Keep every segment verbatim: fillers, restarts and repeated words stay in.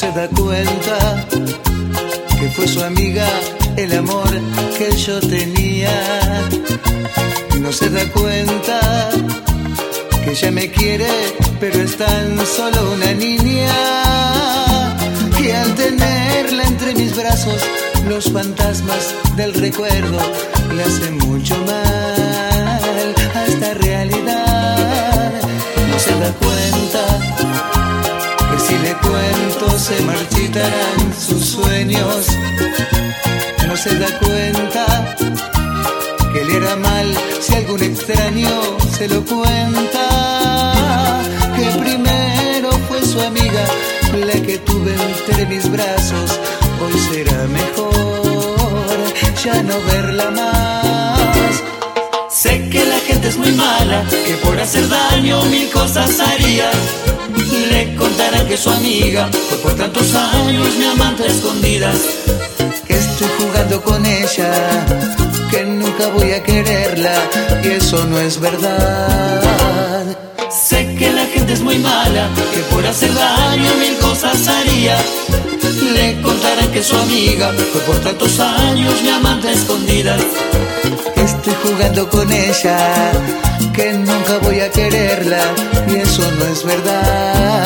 se da cuenta que fue su amiga el amor que yo tenía. No se da cuenta que ella me quiere, pero es tan solo una niña, que al tenerla entre mis brazos los fantasmas del recuerdo le hacen mucho mal a esta realidad. No se da cuenta que si le cuento se marchitarán sus sueños. No se da cuenta que le hará mal si algún extraño se lo cuenta, que primero fue su amiga la que tuve entre mis brazos. Hoy será mejor ya no verla más. Sé que la gente es muy mala, que por hacer daño mil cosas haría. Le contarán que su amiga fue por tantos años mi amante a escondidas, que estoy jugando con ella, que nunca voy a quererla, y eso no es verdad. Sé que la gente es muy mala, que por hacer daño mil cosas haría. Le contarán que su amiga fue por tantos años mi amante a escondidas, que estoy jugando con ella, que nunca voy a quererla, y eso no es verdad.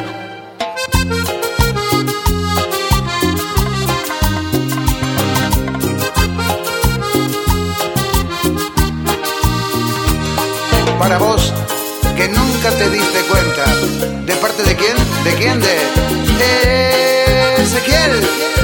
Para vos, que nunca te diste cuenta. ¿De parte de quién? ¿De quién? De Ezequiel.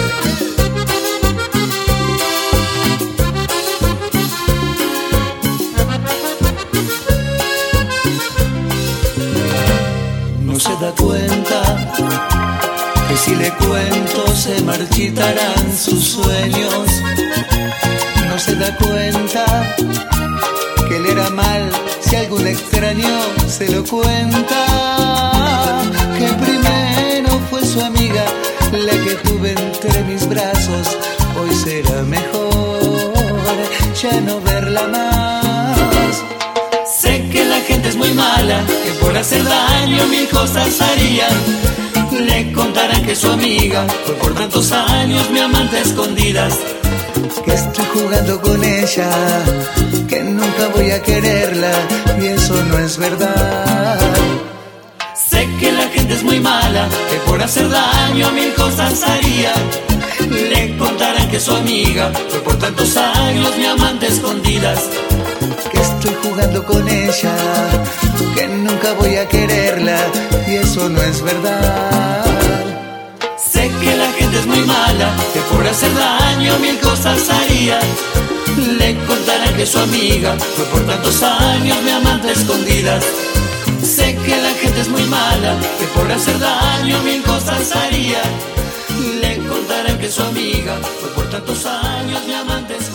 No se da cuenta que si le cuento se marchitarán sus sueños. No se da cuenta que le hará mal si algún extraño se lo cuenta, que primero fue su amiga la que tuve entre mis brazos. Hoy será mejor ya no verla más. Sé que la gente es muy mala, que por hacer daño mil cosas harían. Le contarán que su amiga fue por tantos años mi amante a escondidas, que estoy jugando con ella, que nunca voy a quererla, y eso no es verdad. Sé que la gente es muy mala, que por hacer daño mil cosas haría. Le contarán que su amiga fue por tantos años mi amante a escondidas, que estoy jugando con ella, que nunca voy a quererla, y eso no es verdad. Sé que la gente es muy mala, que por hacer daño mil cosas haría. Le contarán que su amiga fue por tantos años mi amante a escondidas. Sé que la gente es muy mala, que por hacer daño mil cosas haría. Le contarán que su amiga fue por tantos años mi amante a escondidas.